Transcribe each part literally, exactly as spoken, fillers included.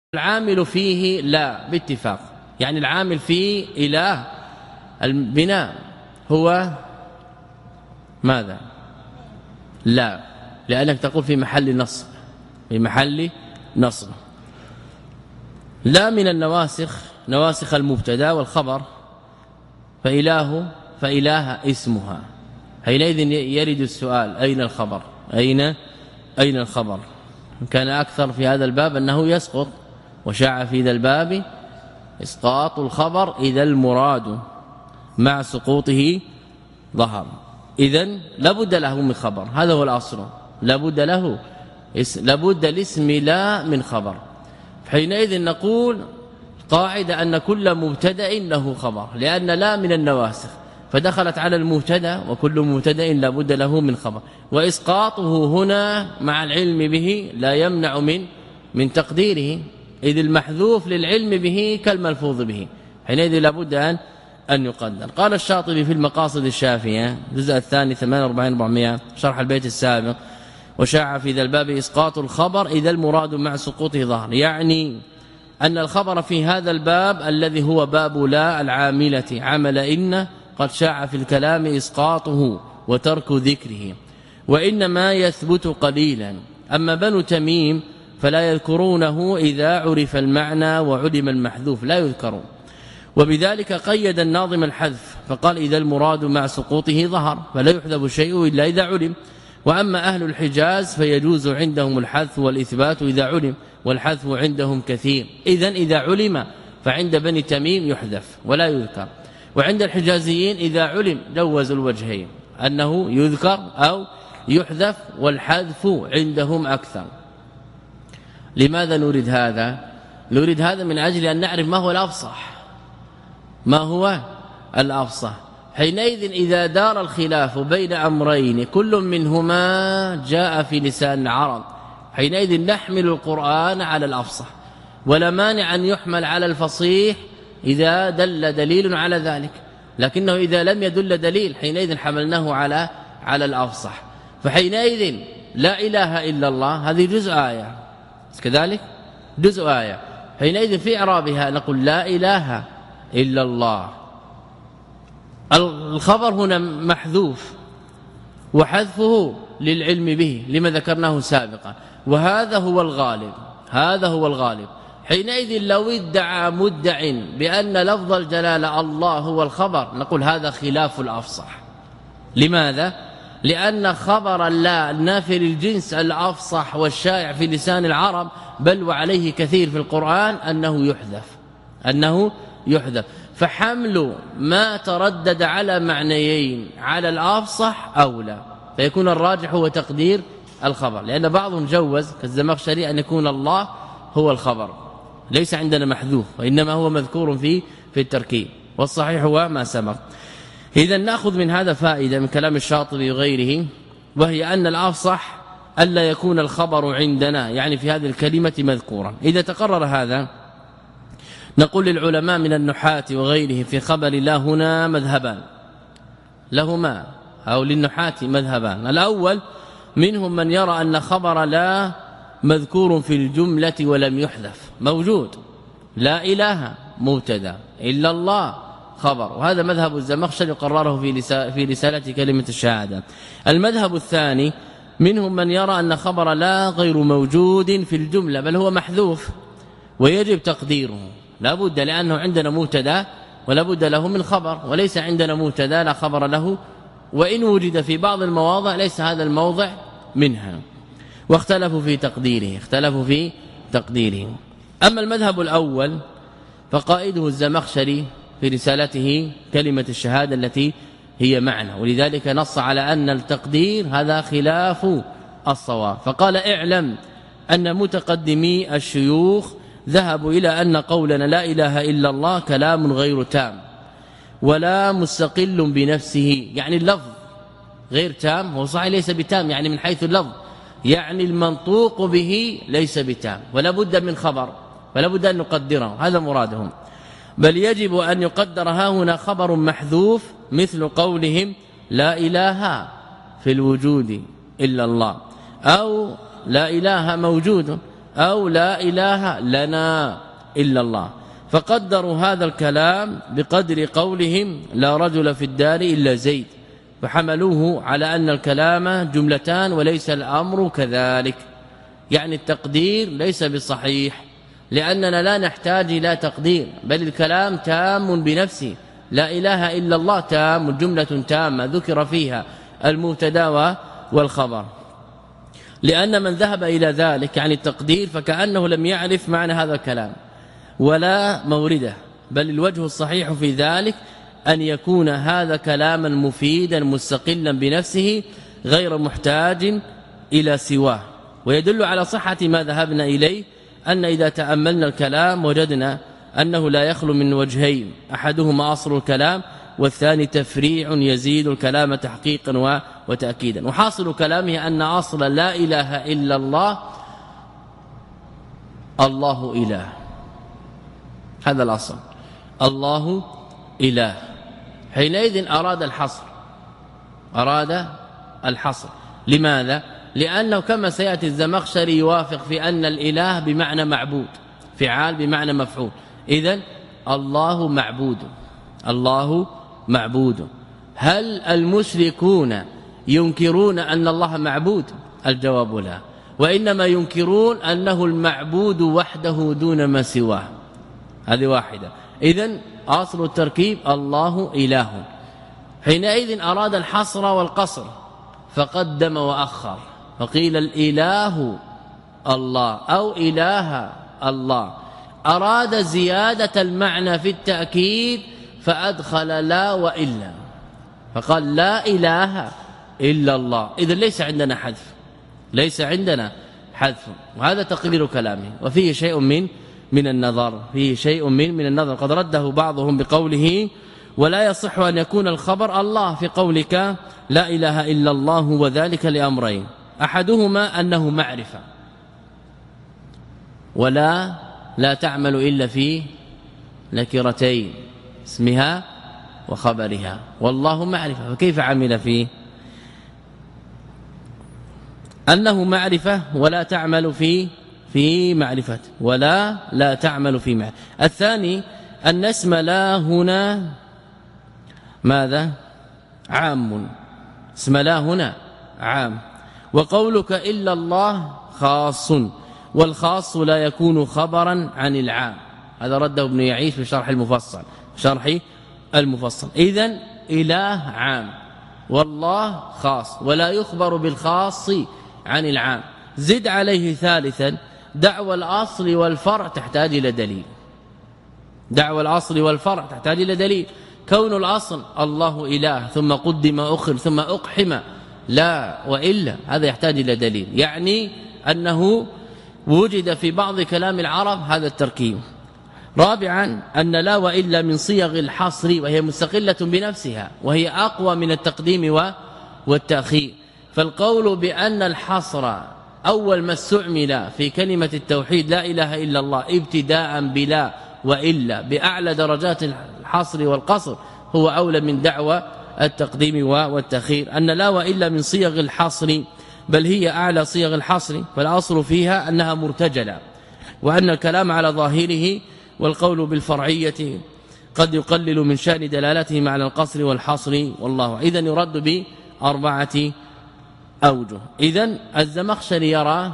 العامل فيه لا باتفاق، يعني العامل في إله البناء هو ماذا؟ لا، لأنك تقول في محل نصب، في محل نصب. لا من النواسخ، نواسخ المبتدا والخبر، فإله فإله اسمها. حينئذ يرد السؤال أين الخبر؟ أين أين الخبر؟ كان أكثر في هذا الباب أنه يسقط، وشاع في ذا الباب إسقاط الخبر إذا المراد مع سقوطه ظهر. إذن لابد له من خبر، هذا هو الأصل، لابد له لابد الاسم لا من خبر. حينئذ نقول قاعدة أن كل مبتدأ له خبر، لأن لا من النواسخ فدخلت على المبتدا، وكل مبتدا لابد له من خبر، وإسقاطه هنا مع العلم به لا يمنع من من تقديره، إذ المحذوف للعلم به كالملفوظ به، حينئذ لابد أن أن يقدر. قال الشاطبي في المقاصد الشافية الجزء الثاني ثمانية وأربعين أربعمائة شرح البيت السابق: وشاع في ذا الباب إسقاط الخبر إذا المراد مع سقوطه ظهر، يعني أن الخبر في هذا الباب الذي هو باب لا العاملة عمل إن قد شاع في الكلام إسقاطه وترك ذكره، وإنما يثبت قليلا. أما بنو تميم فلا يذكرونه إذا عرف المعنى وعلم المحذوف، لا يذكرون. وبذلك قيد الناظم الحذف فقال إذا المراد مع سقوطه ظهر، فلا يحذف شيء إلا إذا علم. وأما أهل الحجاز فيجوز عندهم الحذف والإثبات إذا علم، والحذف عندهم كثير. إذن إذا علم فعند بني تميم يحذف ولا يذكر، وعند الحجازيين إذا علم جوز الوجهين، أنه يذكر أو يحذف، والحذف عندهم أكثر. لماذا نريد هذا؟ نريد هذا من أجل أن نعرف ما هو الأفصح، ما هو الأفصح. حينئذ إذا دار الخلاف بين أمرين كل منهما جاء في لسان العرب، حينئذ نحمل القرآن على الأفصح، ولا مانع أن يحمل على الفصيح إذا دل دليل على ذلك، لكنه إذا لم يدل دليل حينئذ حملناه على على الأفصح. فحينئذ لا إله إلا الله هذه جزء آية، كذلك جزء آية، حينئذ في إعرابها نقول لا إله إلا الله. الخبر هنا محذوف وحذفه للعلم به لما ذكرناه سابقا، وهذا هو الغالب، هذا هو الغالب. حينئذ لو ادعى مدع بأن لفظ الجلالة الله هو الخبر نقول هذا خلاف الأفصح. لماذا؟ لأن خبر لا النافي للجنس الأفصح والشائع في لسان العرب، بل وعليه كثير في القرآن، أنه يحذف، أنه يحذف. فحمل ما تردد على معنيين على الأفصح أولى، فيكون الراجح هو تقدير الخبر، لأن بعضهم جوز كالزمخشري أن يكون الله هو الخبر، ليس عندنا محذوف وإنما هو مذكور في في التركيب، والصحيح هو ما سبق. إذا نأخذ من هذا فائدة من كلام الشاطبي وغيره، وهي أن الأفصح ألا يكون الخبر عندنا يعني في هذه الكلمة مذكورا. إذا تقرر هذا نقول للعلماء من النحاة وغيره في خبر لا هنا مذهبان لهما، أو للنحاة مذهبان. الأول منهم من يرى أن خبر لا مذكور في الجملة ولم يحذف، موجود، لا إله مبتدا إلا الله خبر، وهذا مذهب الزمخشري قرره في في رسالة كلمة الشهادة. المذهب الثاني منهم من يرى أن خبر لا غير موجود في الجملة، بل هو محذوف ويجب تقديره، لا بد، لأنه عندنا مبتدا ولا بد له من خبر، وليس عندنا مبتدا لا خبر له، وإن وجد في بعض المواضع ليس هذا الموضع منها. واختلفوا في تقديره، اختلفوا في تقديره. أما المذهب الأول فقائده الزمخشري في رسالته كلمة الشهادة التي هي معنى، ولذلك نص على أن التقدير هذا خلاف الصواب، فقال اعلم أن متقدمي الشيوخ ذهبوا إلى أن قولنا لا إله إلا الله كلام غير تام ولا مستقل بنفسه، يعني اللفظ غير تام، هو صحيح ليس بتام يعني من حيث اللفظ، يعني المنطوق به ليس بتام، ولا بد من خبر، ولا بد أن نقدره، هذا مرادهم. بل يجب أن يقدر ها هنا خبر محذوف مثل قولهم لا إله في الوجود إلا الله، أو لا إله موجود، أو لا إله لنا إلا الله. فقدروا هذا الكلام بقدر قولهم لا رجل في الدار إلا زيد، فحملوه على أن الكلام جملتان وليس الأمر كذلك، يعني التقدير ليس بصحيح، لأننا لا نحتاج إلى تقدير، بل الكلام تام بنفسه. لا إله إلا الله تام، جملة تامة ذكر فيها المبتدا والخبر. لأن من ذهب إلى ذلك يعني التقدير فكأنه لم يعرف معنى هذا الكلام ولا مورده، بل الوجه الصحيح في ذلك أن يكون هذا كلاما مفيدا مستقلا بنفسه غير محتاج إلى سواه. ويدل على صحة ما ذهبنا إليه أن إذا تأملنا الكلام وجدنا أنه لا يخلو من وجهين، أحدهما أصل الكلام والثاني تفريع يزيد الكلام تحقيقا وتأكيدا. وحاصل كلامه أن أصل لا إله إلا الله الله إله، هذا الأصل، الله إله. حينئذ أراد الحصر، أراد الحصر. لماذا؟ لأنه كما سيأتي الزمخشري يوافق في أن الإله بمعنى معبود، فعال بمعنى مفعول، إذن الله معبود، الله معبود. هل المشركون ينكرون أن الله معبود؟ الجواب لا، وإنما ينكرون أنه المعبود وحده دون ما سواه. هذه واحدة. إذن أصل التركيب الله إله. حينئذ أراد الحصر والقصر فقدم وأخر، فقيل الإله الله أو إله الله. أراد زيادة المعنى في التأكيد فأدخل لا وإلا، فقال لا إله إلا الله. إذن ليس عندنا حذف، ليس عندنا حذف، وهذا تقرير كلامه. وفيه شيء من من النظر، فيه شيء من من النظر قد رده بعضهم بقوله ولا يصح أن يكون الخبر الله في قولك لا إله إلا الله، وذلك لأمرين، أحدهما أنه معرفة، ولا لا تعمل إلا في نكرتين اسمها وخبرها، والله معرفة، فكيف عمل فيه؟ أنه معرفة ولا تعمل في في معرفة، ولا لا تعمل في معرفة. الثاني أن اسم لا هنا ماذا؟ عام، اسم لا هنا عام، وقولك إلا الله خاص، والخاص لا يكون خبرا عن العام. هذا رده ابن يعيش في شرح المفصل، شرح المفصل. إذن إله عام والله خاص، ولا يخبر بالخاص عن العام. زد عليه ثالثا دعوى الأصل والفرع تحتاج إلى دليل، دعوى الأصل والفرع تحتاج إلى دليل. كون الأصل الله إله ثم قدم أخر ثم أقحم لا وإلا، هذا يحتاج إلى دليل، يعني أنه وجد في بعض كلام العرب هذا التركيب. رابعا أن لا وإلا من صيغ الحصر، وهي مستقلة بنفسها، وهي أقوى من التقديم والتأخير. فالقول بأن الحصر أول ما استعمل في كلمة التوحيد لا إله إلا الله ابتداء بلا وإلا بأعلى درجات الحصر والقصر هو أولى من دعوى التقديم والتأخير. أن لا وإلا من صيغ الحصر، بل هي أعلى صيغ الحصر، فالأصل فيها أنها مرتجلة، وأن الكلام على ظاهره، والقول بالفرعية قد يقلل من شأن دلالته على القصر والحصر، والله إذن يرد بأربعة أوجه. إذن الزمخشري يرى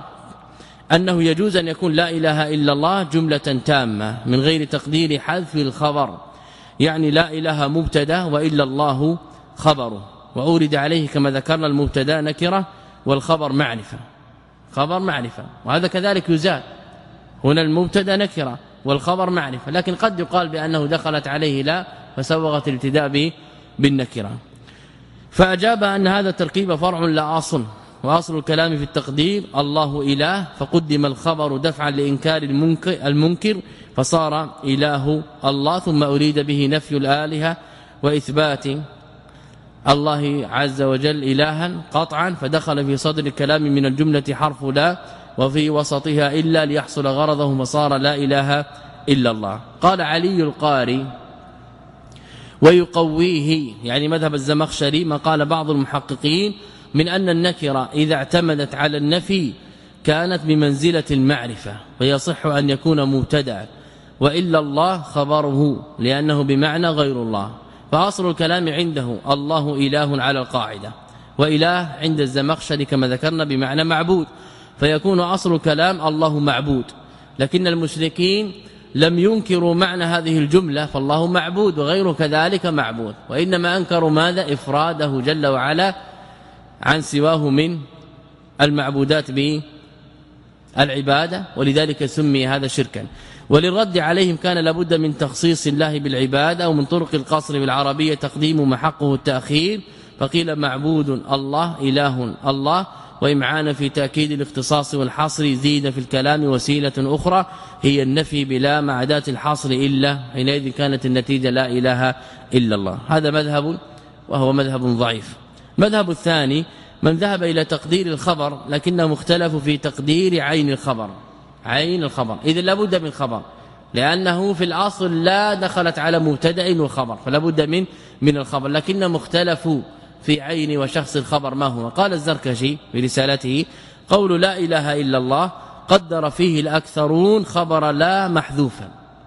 أنه يجوز أن يكون لا إله إلا الله جملة تامة من غير تقدير حذف الخبر، يعني لا إله مبتدا وإلا الله خبره، وأورد عليه كما ذكرنا المبتدا نكرة والخبر معرفة، خبر معرفة، وهذا كذلك يزال، هنا المبتدا نكرة والخبر معرفة، لكن قد يقال بأنه دخلت عليه لا فسوغت الابتداء بالنكرة. فأجاب أن هذا التركيب فرع لا أصل، وأصل الكلام في التقدير الله إله، فقدم الخبر دفعا لإنكار المنكر, المنكر فصار إله الله، ثم أريد به نفي الآلهة وإثبات الله عز وجل إلها قطعا، فدخل في صدر الكلام من الجملة حرف لا وفي وسطها إلا ليحصل غرضه، فصار لا إله إلا الله. قال علي القاري ويقويه، يعني مذهب الزمخشري، ما قال بعض المحققين من أن النكرة إذا اعتمدت على النفي كانت بمنزلة المعرفة فيصح أن يكون مبتدأ، وإلا الله خبره لأنه بمعنى غير الله. فأصل الكلام عنده الله إله على القاعدة، وإله عند الزمخشري كما ذكرنا بمعنى معبود، فيكون أصل الكلام الله معبود. لكن المشركين لم ينكروا معنى هذه الجملة، فالله معبود وغيره كذلك معبود، وإنما أنكروا ماذا؟ إفراده جل وعلا عن سواه من المعبودات بالعبادة، ولذلك سمي هذا شركا. وللرد عليهم كان لابد من تخصيص الله بالعبادة، ومن طرق القصر بالعربية تقديم ما حقه التأخير، فقيل معبود الله إله الله، وإمعانا في تأكيد الاختصاص والحصر زيد في الكلام وسيلة أخرى هي النفي بلا مع أداة الحصر إلا، حينئذ كانت النتيجة لا إله إلا الله. هذا مذهب وهو مذهب ضعيف. مذهب الثاني من ذهب إلى تقدير الخبر، لكنه مختلف في تقدير عين الخبر. عين الخبر إذا لابد من خبر، لأنه في الأصل لا دخلت على مبتدأ وخبر، فلا بد من من الخبر، لكن مختلف في عين وشخص الخبر ما هو. قال الزركشي في رسالته قول لا إله إلا الله قدر فيه الأكثرون خبر لا محذوفا،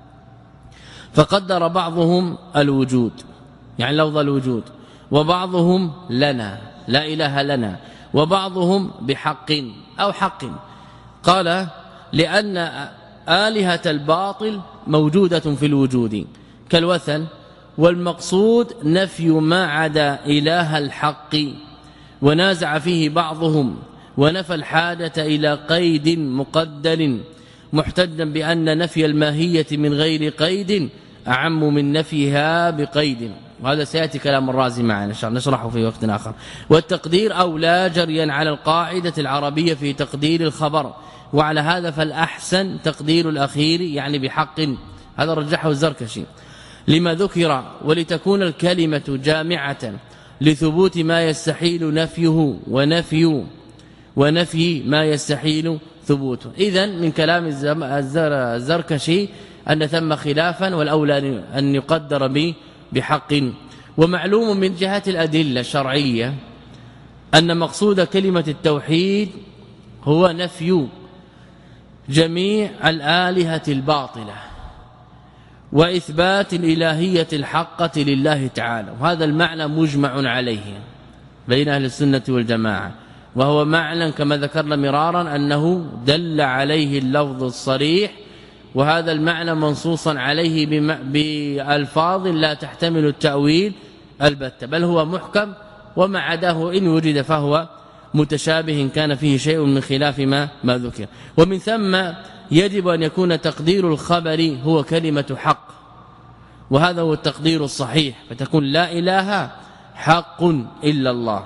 فقدر بعضهم الوجود يعني لفظ الوجود، وبعضهم لنا لا إله لنا، وبعضهم بحق أو حق. قال لأن آلهة الباطل موجودة في الوجود كالوثن، والمقصود نفي ما عدا إله الحق، ونازع فيه بعضهم ونفى الحاجة إلى قيد مقدر، محتجا بأن نفي الماهية من غير قيد أعم من نفيها بقيد. وهذا سيأتي كلام الرازي معنا إن شاء الله نشرحه في وقت آخر. والتقدير أولى جريا على القاعدة العربية في تقدير الخبر، وعلى هذا فالأحسن تقدير الأخير يعني بحق. هذا رجحه الزركشي لما ذكر، ولتكون الكلمة جامعة لثبوت ما يستحيل نفيه ونفي ونفي ما يستحيل ثبوته. إذن من كلام الزركشي أن ثم خلافا، والأولى أن يقدر به بحق. ومعلوم من جهة الأدلة الشرعية أن مقصود كلمة التوحيد هو نفي جميع الآلهة الباطلة وإثبات الإلهية الحقة لله تعالى، وهذا المعنى مجمع عليه بين أهل السنة والجماعة، وهو معنى كما ذكرنا مرارا أنه دل عليه اللفظ الصريح، وهذا المعنى منصوصا عليه بألفاظ لا تحتمل التأويل البتة، بل هو محكم، وما عداه إن وجد فهو متشابه كان فيه شيء من خلاف ما ما ذكر. ومن ثم يجب أن يكون تقدير الخبر هو كلمة حق، وهذا هو التقدير الصحيح، فتكون لا إله حق إلا الله.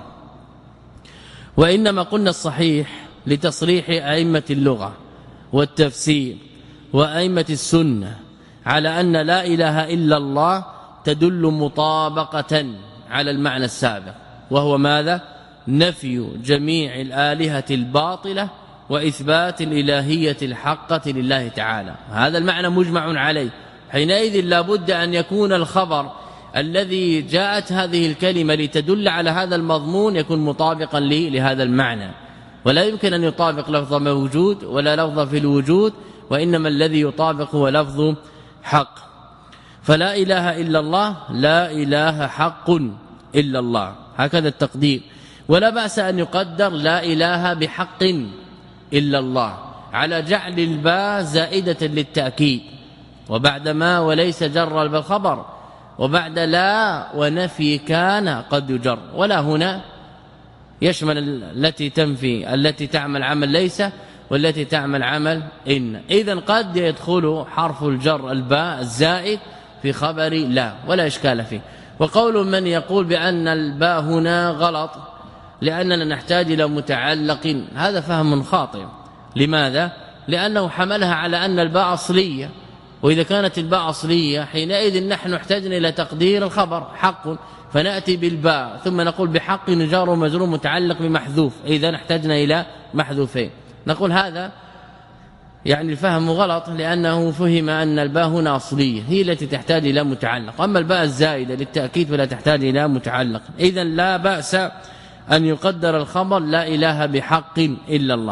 وإنما قلنا الصحيح لتصريح أئمة اللغة والتفسير وأئمة السنة على أن لا إله إلا الله تدل مطابقة على المعنى السابق، وهو ماذا؟ نفي جميع الآلهة الباطلة وإثبات الإلهية الحقة لله تعالى. هذا المعنى مجمع عليه، حينئذ لا بد أن يكون الخبر الذي جاءت هذه الكلمة لتدل على هذا المضمون يكون مطابقا لهذا المعنى، ولا يمكن أن يطابق لفظ موجود ولا لفظ في الوجود، وإنما الذي يطابق هو لفظ حق. فلا إله إلا الله لا إله حق إلا الله، هكذا التقدير. ولا بأس أن يقدر لا إله بحق إلا الله على جعل الباء زائدة للتأكيد، وبعد ما وليس جر بالخبر، وبعد لا ونفي كان قد يجر، ولا هنا يشمل التي تنفي التي تعمل عمل ليس والتي تعمل عمل إن. إذن قد يدخل حرف الجر الباء الزائد في خبر لا ولا إشكال فيه. وقول من يقول بأن الباء هنا غلط لأننا نحتاج إلى متعلق، هذا فهم خاطئ. لماذا؟ لأنه حملها على أن الباء أصلية، وإذا كانت الباء أصلية حينئذ نحن احتاجنا إلى تقدير الخبر حق، فنأتي بالباء ثم نقول بحق جار ومجرور متعلق بمحذوف، إذا احتاجنا إلى محذوفين. نقول هذا يعني الفهم غلط، لأنه فهم أن الباء هنا أصلية هي التي تحتاج إلى متعلق، أما الباء الزائدة للتأكيد فلا تحتاج إلى متعلق. إذن لا بأس أن يقدر الخبر لا إله بحق إلا الله.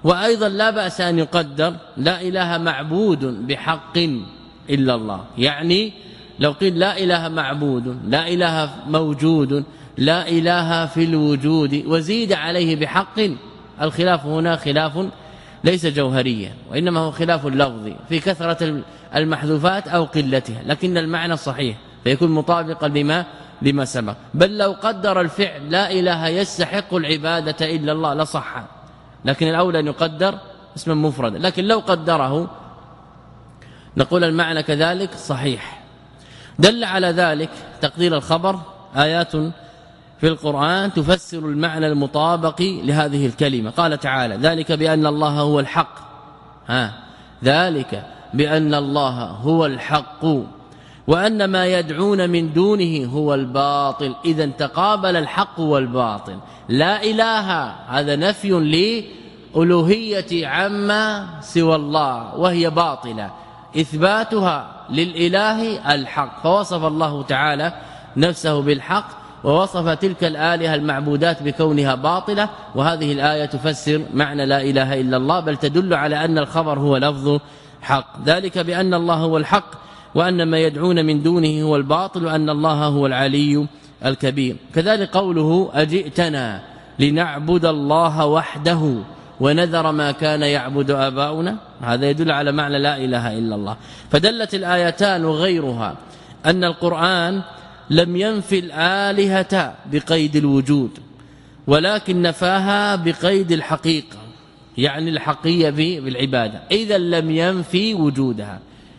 وأيضا لا بأس أن يقدر لا إله معبود بحق إلا الله، يعني لو قيل لا إله معبود، لا إله موجود، لا إله في الوجود، وزيد عليه بحق، الخلاف هنا خلاف ليس جوهريا، وإنما هو خلاف لفظي في كثرة المحذوفات أو قلتها، لكن المعنى صحيح فيكون مطابقا لما لما سبق. بل لو قدر الفعل لا إله يستحق العبادة إلا الله لصح، لكن الأولى أن يقدر اسما مفردا، لكن لو قدره نقول المعنى كذلك صحيح. دل على ذلك تقدير الخبر آيات في القرآن تفسر المعنى المطابق لهذه الكلمة. قال تعالى ذلك بأن الله هو الحق، ها ذلك بأن الله هو الحق وأن ما يدعون من دونه هو الباطل. إذا تقابل الحق والباطل. لا إله هذا نفي لألوهية عما سوى الله وهي باطلة، إثباتها للإله الحق، فوصف الله تعالى نفسه بالحق ووصف تلك الآلهة المعبودات بكونها باطلة. وهذه الآية تفسر معنى لا إله إلا الله، بل تدل على أن الخبر هو لفظ حق. ذلك بأن الله هو الحق وأن ما يدعون من دونه هو الباطل وأن الله هو العلي الكبير. كذلك قوله أجئتنا لنعبد الله وحده ونذر ما كان يعبد آباؤنا، هذا يدل على معنى لا إله إلا الله. فدلت الآيتان وغيرها أن القرآن لم ينفي الآلهة بقيد الوجود، ولكن نفاها بقيد الحقيقة، يعني الحقية بالعبادة، إذا لم ينفي وجودها.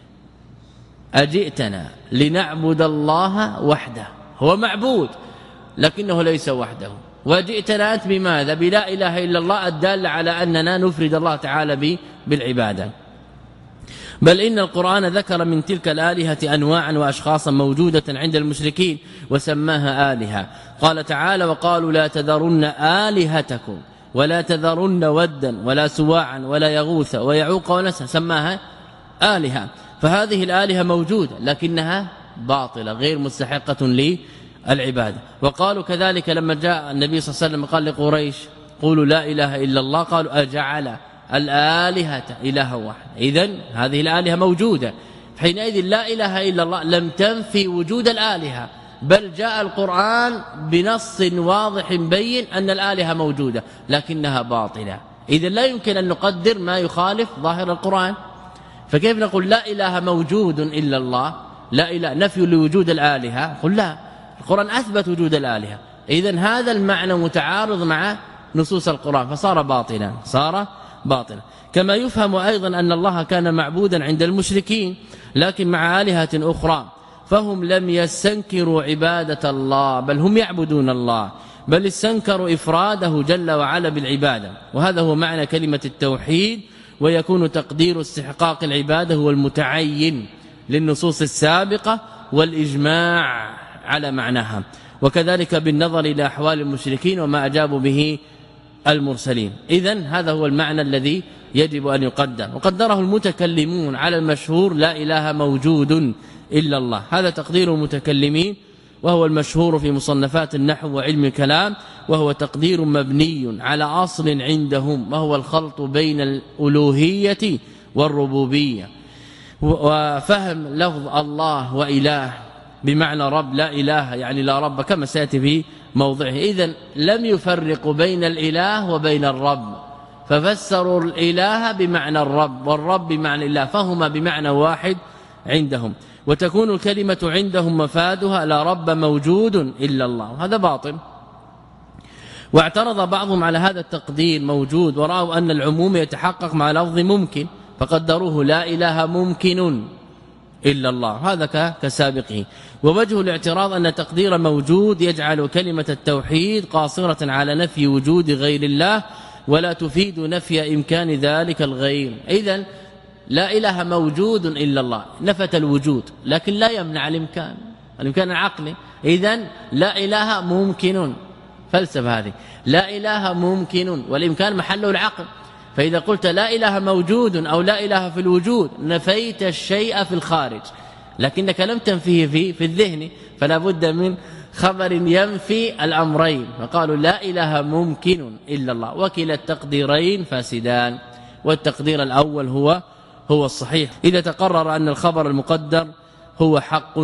أجئتنا لنعبد الله وحده، هو معبود لكنه ليس وحده، وجئتنا أنت بماذا؟ بلا إله إلا الله الدال على أننا نفرد الله تعالى بالعبادة. بل إن القرآن ذكر من تلك الآلهة أنواعا وأشخاصا موجودة عند المشركين وسماها آلهة. قال تعالى وقالوا لا تذرن آلهتكم ولا تذرن ودا ولا سواعا ولا يغوث ويعوق ونسر، سماها آلهة. فهذه الآلهة موجودة لكنها باطلة غير مستحقة للعبادة. وقالوا كذلك لما جاء النبي صلى الله عليه وسلم قال لقريش قولوا لا إله إلا الله، قالوا أجعل الآلهة إله واحد. إذن هذه الآلهة موجودة، حينئذ لا إله إلا الله لم تنفي وجود الآلهة، بل جاء القرآن بنص واضح بين أن الآلهة موجودة لكنها باطلة. إذن لا يمكن أن نقدر ما يخالف ظاهر القرآن. فكيف نقول لا إله موجود إلا الله، لا إله نفي لوجود الآلهة؟ قل لا، القرآن أثبت وجود الآلهة. إذن هذا المعنى متعارض مع نصوص القرآن فصار باطلا، صار باطلا. كما يفهم أيضا أن الله كان معبودا عند المشركين لكن مع آلهة أخرى، فهم لم يستنكروا عبادة الله بل هم يعبدون الله، بل استنكروا إفراده جل وعلا بالعبادة. وهذا هو معنى كلمة التوحيد، ويكون تقدير استحقاق العبادة هو المتعين للنصوص السابقة والإجماع على معناها، وكذلك بالنظر إلى أحوال المشركين وما أجابوا به المرسلين. إذن هذا هو المعنى الذي يجب أن يقدر، وقدره المتكلمون على المشهور لا إله موجود إلا الله، هذا تقدير المتكلمين وهو المشهور في مصنفات النحو وعلم الكلام، وهو تقدير مبني على أصل عندهم وهو الخلط بين الألوهية والربوبية، وفهم لفظ الله وإله بمعنى رب، لا إله يعني لا رب كما سيأتي في موضعه. إذن لم يفرقوا بين الإله وبين الرب، ففسروا الإله بمعنى الرب والرب بمعنى الله، فهما بمعنى واحد عندهم. وتكون الكلمة عندهم مفادها لا رب موجود إلا الله، وهذا باطل. واعترض بعضهم على هذا التقدير موجود ورأوا أن العموم يتحقق مع لفظ ممكن فقدروه لا إله ممكن إلا الله، هذا كسابقه. ووجه الاعتراض أن تقدير موجود يجعل كلمة التوحيد قاصرة على نفي وجود غير الله ولا تفيد نفي إمكان ذلك الغير. إذن لا إله موجود إلا الله نفت الوجود لكن لا يمنع الإمكان، الإمكان العقلي. إذن لا إله ممكن، فلسفة هذه، لا إله ممكن والإمكان محله العقل. فإذا قلت لا إله موجود أو لا إله في الوجود نفيت الشيء في الخارج، لكنك لم تنفيه في في الذهن، فلا بد من خبر ينفي الأمرين، فقالوا لا إله ممكن إلا الله، وكلا التقديرين فاسدان، والتقدير الأول هو هو الصحيح إذا تقرر أن الخبر المقدر هو حق.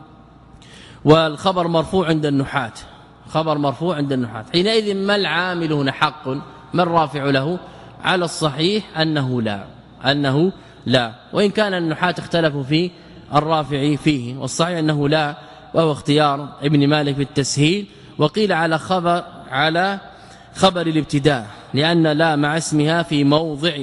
والخبر مرفوع عند النحاة، خبر مرفوع عند النحاة، حينئذ ما العامل هنا حق، ما الرافع له؟ على الصحيح أنه لا، أنه لا، وإن كان النحاة اختلفوا في الرافع فيه، والصحيح أنه لا، وهو اختيار ابن مالك في التسهيل. وقيل على خبر على خبر الابتداء، لأن لا مع اسمها في موضع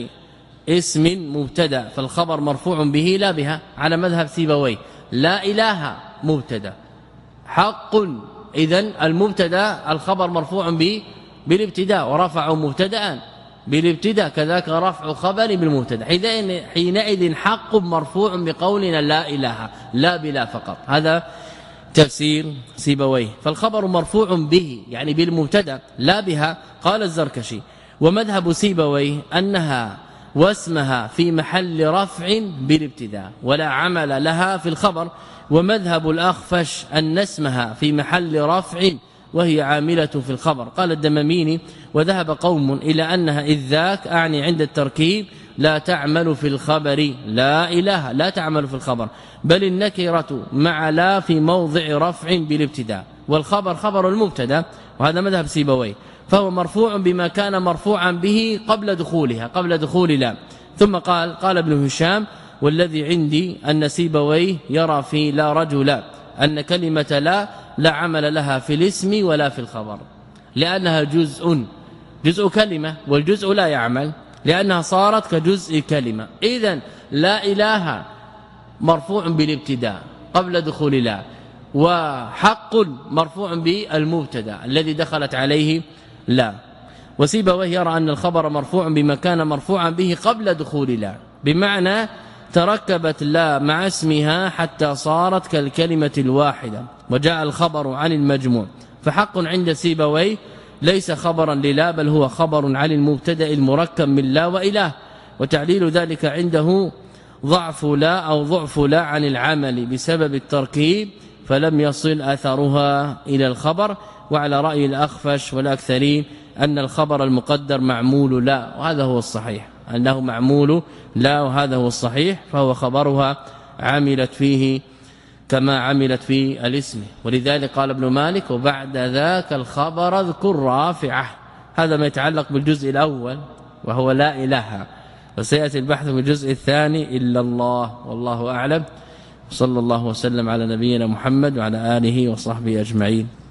اسم مبتدا، فالخبر مرفوع به لا بها، على مذهب سيبويه. لا إله مبتدا، حق، إذن المبتدا الخبر مرفوع به بالابتداء، ورفع مبتدا بالابتداء، كذاك رفع خبر بالمبتدا، حينئذ حق مرفوع بقولنا لا إله، لا بلا فقط. هذا تفسير سيبويه. فالخبر مرفوع به يعني بالمبتدا لا بها. قال الزركشي ومذهب سيبويه أنها واسمها في محل رفع بالابتداء ولا عمل لها في الخبر، ومذهب الأخفش أن اسمها في محل رفع وهي عاملة في الخبر. قال الدماميني وذهب قوم إلى أنها إذ ذاك أعني عند التركيب لا تعمل في الخبر، لا إله لا تعمل في الخبر، بل النكرة مع لا في موضع رفع بالابتداء، والخبر خبر المبتدا، وهذا مذهب سيبويه، فهو مرفوع بما كان مرفوعا به قبل دخولها، قبل دخول لا. ثم قال قال ابن هشام والذي عندي أن سيبويه يرى في لا رجل أن كلمة لا لا عمل لها في الاسم ولا في الخبر، لأنها جزء جزء كلمة، والجزء لا يعمل لأنها صارت كجزء كلمة. إذن لا إله مرفوع بالابتداء قبل دخول لا، وحق مرفوع بالمبتدا الذي دخلت عليه لا. وسيبويه يرى أن الخبر مرفوع بما كان مرفوعا به قبل دخول لا، بمعنى تركبت لا مع اسمها حتى صارت كالكلمة الواحدة، وجاء الخبر عن المجموع، فحق عند سيبويه ليس خبرا للا، بل هو خبر عن المبتدا المركب من لا وإله. وتعليل ذلك عنده ضعف لا أو ضعف لا عن العمل بسبب التركيب، فلم يصل أثرها إلى الخبر. وعلى رأي الأخفش والأكثرين أن الخبر المقدر معمول لا، وهذا هو الصحيح أنه معمول لا، وهذا هو الصحيح، فهو خبرها عملت فيه كما عملت في الاسم. ولذلك قال ابن مالك وبعد ذاك الخبر اذكر رافعه، هذا ما يتعلق بالجزء الأول وهو لا إله، وسيأتي البحث في الجزء الثاني إلا الله. والله أعلم، صلى الله وسلم على نبينا محمد وعلى آله وصحبه أجمعين.